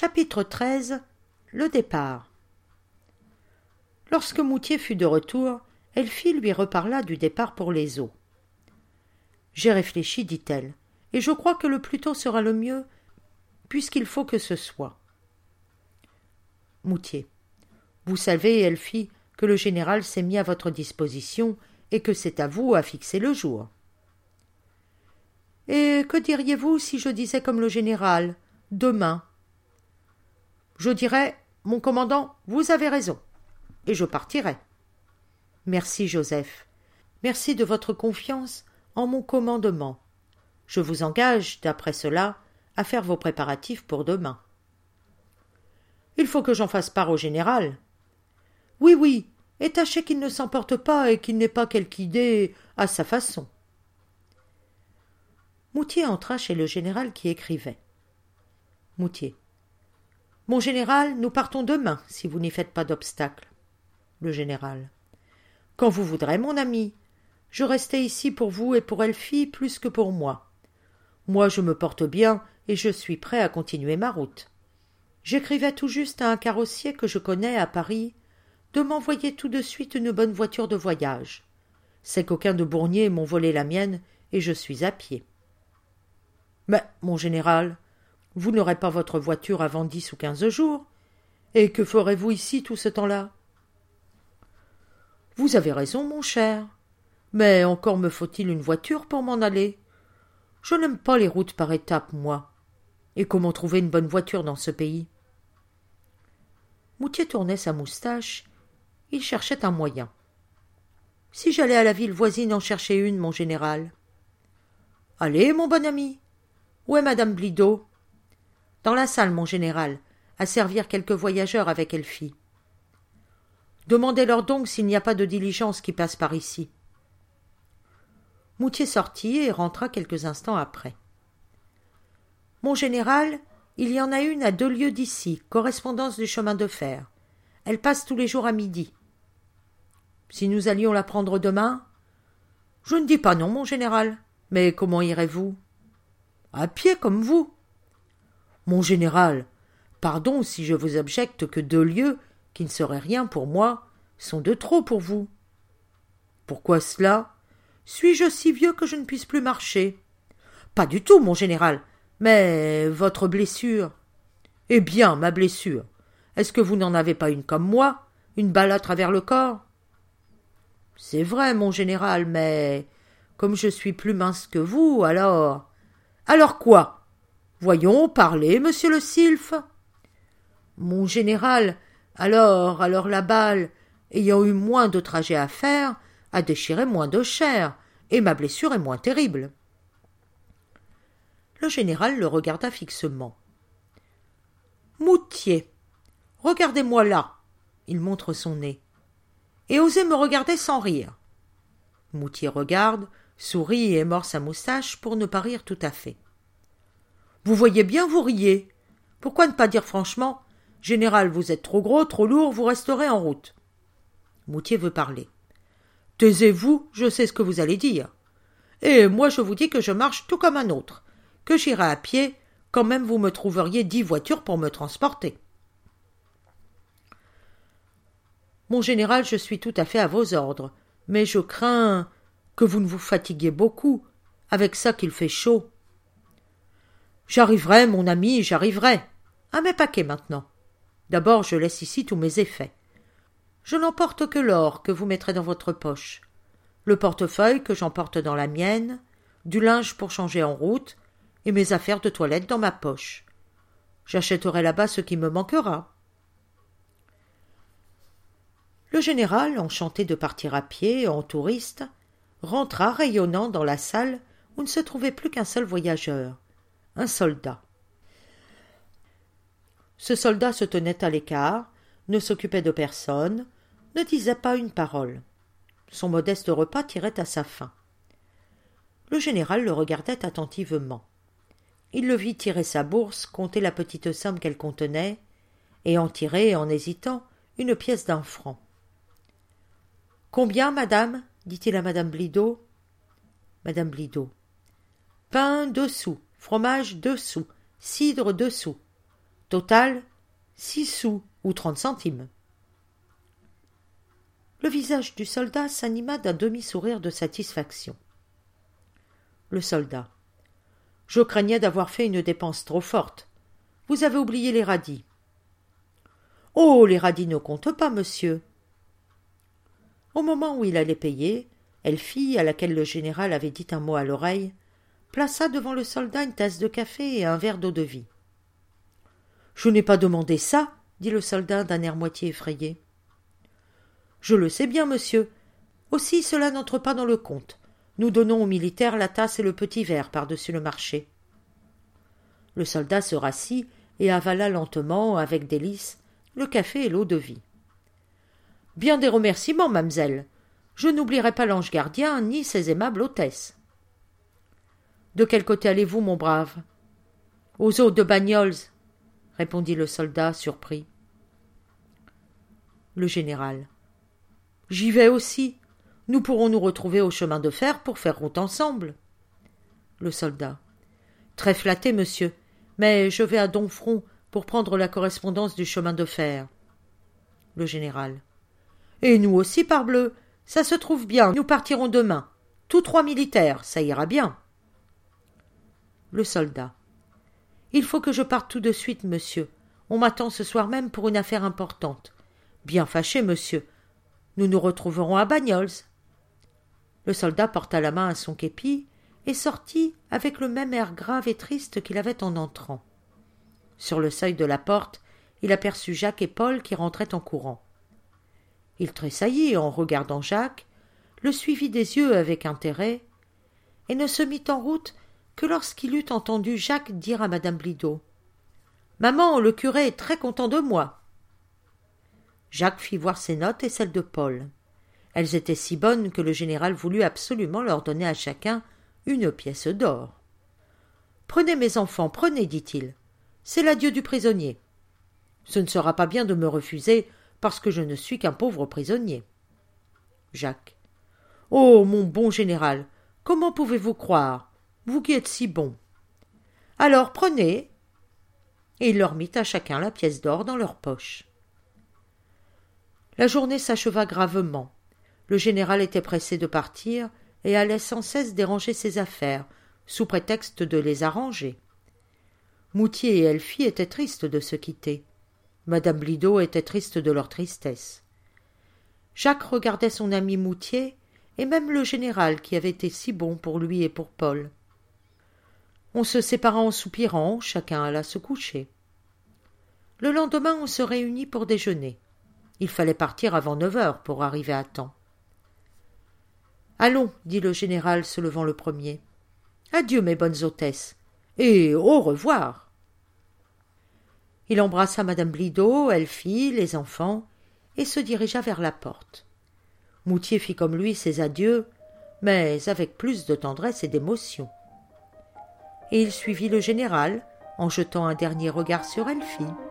Chapitre 13. Le départ. Lorsque Moutier fut de retour, Elfie lui reparla du départ pour les eaux. « J'ai réfléchi, dit-elle, et je crois que le plus tôt sera le mieux, puisqu'il faut que ce soit. » Moutier. « Vous savez, Elfie, que le général s'est mis à votre disposition et que c'est à vous à fixer le jour. »« Et que diriez-vous si je disais comme le général, demain ?» Je dirais, mon commandant, vous avez raison, et je partirai. Merci, Joseph. Merci de votre confiance en mon commandement. Je vous engage, d'après cela, à faire vos préparatifs pour demain. Il faut que j'en fasse part au général. Oui, oui, et tâchez qu'il ne s'emporte pas et qu'il n'ait pas quelque idée à sa façon. Moutier entra chez le général qui écrivait. Moutier. Mon général, nous partons demain, si vous n'y faites pas d'obstacle. Le général. Quand vous voudrez, mon ami. Je restais ici pour vous et pour Elfie plus que pour moi. Moi, je me porte bien et je suis prêt à continuer ma route. J'écrivais tout juste à un carrossier que je connais à Paris de m'envoyer tout de suite une bonne voiture de voyage. Ces coquins de Bournier m'ont volé la mienne et je suis à pied. Mais, mon général, vous n'aurez pas votre voiture avant 10 ou 15 jours. Et que ferez-vous ici tout ce temps-là? Vous avez raison, mon cher. Mais encore me faut-il une voiture pour m'en aller. Je n'aime pas les routes par étapes, moi. Et comment trouver une bonne voiture dans ce pays? Moutier tournait sa moustache. Il cherchait un moyen. Si j'allais à la ville voisine en chercher une, mon général. Allez, mon bon ami. Où est madame Blido? Dans la salle, mon général, à servir quelques voyageurs avec Elfie. Demandez-leur donc s'il n'y a pas de diligence qui passe par ici. Moutier sortit et rentra quelques instants après. Mon général, il y en a une à 2 lieues d'ici, correspondance du chemin de fer. Elle passe tous les jours à midi. Si nous allions la prendre demain? Je ne dis pas non, mon général. Mais comment irez-vous? À pied comme vous. Mon général, pardon si je vous objecte que 2 lieues, qui ne seraient rien pour moi, sont de trop pour vous. Pourquoi cela? Suis-je si vieux que je ne puisse plus marcher? Pas du tout, mon général, mais votre blessure. Eh bien, ma blessure, est-ce que vous n'en avez pas une comme moi, une balle à travers le corps? C'est vrai, mon général, mais comme je suis plus mince que vous, alors... Alors quoi? Voyons, parlez, monsieur le sylphe. Mon général, alors la balle, ayant eu moins de trajet à faire, a déchiré moins de chair, et ma blessure est moins terrible. Le général le regarda fixement. Moutier, regardez-moi là. Il montre son nez. Et osez me regarder sans rire. Moutier regarde, sourit et mord sa moustache pour ne pas rire tout à fait. Vous voyez bien, vous riez. Pourquoi ne pas dire franchement, général, vous êtes trop gros, trop lourd, vous resterez en route. Moutier veut parler. Taisez-vous, je sais ce que vous allez dire. Et moi je vous dis que je marche tout comme un autre, que j'irai à pied, quand même vous me trouveriez 10 voitures pour me transporter. Mon général, je suis tout à fait à vos ordres, mais je crains que vous ne vous fatiguiez beaucoup, avec ça qu'il fait chaud. J'arriverai, mon ami, j'arriverai. À mes paquets maintenant. D'abord, je laisse ici tous mes effets. Je n'emporte que l'or que vous mettrez dans votre poche, le portefeuille que j'emporte dans la mienne, du linge pour changer en route, et mes affaires de toilette dans ma poche. J'achèterai là-bas ce qui me manquera. Le général, enchanté de partir à pied, en touriste, rentra rayonnant dans la salle où ne se trouvait plus qu'un seul voyageur, un soldat. Ce soldat se tenait à l'écart, ne s'occupait de personne, ne disait pas une parole. Son modeste repas tirait à sa fin. Le général le regardait attentivement. Il le vit tirer sa bourse, compter la petite somme qu'elle contenait, et en tirer, en hésitant, une pièce d'1 franc. « Combien, madame ?» dit-il à madame Blido. Madame Blido. « Pain 2 sous, fromage 2 sous, cidre 2 sous. Total, 6 sous ou 30 centimes. Le visage du soldat s'anima d'un demi-sourire de satisfaction. Le soldat. Je craignais d'avoir fait une dépense trop forte. Vous avez oublié les radis. Oh, les radis ne comptent pas, monsieur. Au moment où il allait payer, Elfie, à laquelle le général avait dit un mot à l'oreille, plaça devant le soldat une tasse de café et un verre d'eau-de-vie. « Je n'ai pas demandé ça, » dit le soldat d'un air moitié effrayé. « Je le sais bien, monsieur. Aussi cela n'entre pas dans le compte. Nous donnons aux militaires la tasse et le petit verre par-dessus le marché. » Le soldat se rassit et avala lentement, avec délice, le café et l'eau-de-vie. « Bien des remerciements, mamselle. Je n'oublierai pas l'ange gardien ni ses aimables hôtesses. »« De quel côté allez-vous, mon brave ?»« Aux eaux de Bagnols, » répondit le soldat, surpris. Le général. « J'y vais aussi. Nous pourrons nous retrouver au chemin de fer pour faire route ensemble. » Le soldat. « Très flatté, monsieur, mais je vais à Domfront pour prendre la correspondance du chemin de fer. » Le général. « Et nous aussi, parbleu, ça se trouve bien, nous partirons demain. Tous 3 militaires, ça ira bien. » Le soldat. « Il faut que je parte tout de suite, monsieur. On m'attend ce soir même pour une affaire importante. Bien fâché, monsieur. Nous nous retrouverons à Bagnols. » Le soldat porta la main à son képi et sortit avec le même air grave et triste qu'il avait en entrant. Sur le seuil de la porte, il aperçut Jacques et Paul qui rentraient en courant. Il tressaillit en regardant Jacques, le suivit des yeux avec intérêt, et ne se mit en route que lorsqu'il eut entendu Jacques dire à madame Blidault : « Maman, le curé est très content de moi. » Jacques fit voir ses notes et celles de Paul. Elles étaient si bonnes que le général voulut absolument leur donner à chacun une pièce d'or. « Prenez, mes enfants, prenez, dit-il. C'est l'adieu du prisonnier. Ce ne sera pas bien de me refuser parce que je ne suis qu'un pauvre prisonnier. » Jacques. « Oh, mon bon général, comment pouvez-vous croire, vous qui êtes si bon. Alors prenez. » Et il leur mit à chacun la pièce d'or dans leur poche. La journée s'acheva gravement. Le général était pressé de partir et allait sans cesse déranger ses affaires, sous prétexte de les arranger. Moutier et Elfie étaient tristes de se quitter. Madame Blidault était triste de leur tristesse. Jacques regardait son ami Moutier, et même le général qui avait été si bon pour lui et pour Paul. On se sépara en soupirant, chacun alla se coucher. Le lendemain, on se réunit pour déjeuner. Il fallait partir avant 9 heures pour arriver à temps. « Allons, dit le général, se levant le premier. « Adieu, mes bonnes hôtesses, et au revoir. » Il embrassa madame Blidault, Elfie, les enfants, et se dirigea vers la porte. Moutier fit comme lui ses adieux, mais avec plus de tendresse et d'émotion. Et il suivit le général, en jetant un dernier regard sur Elfie.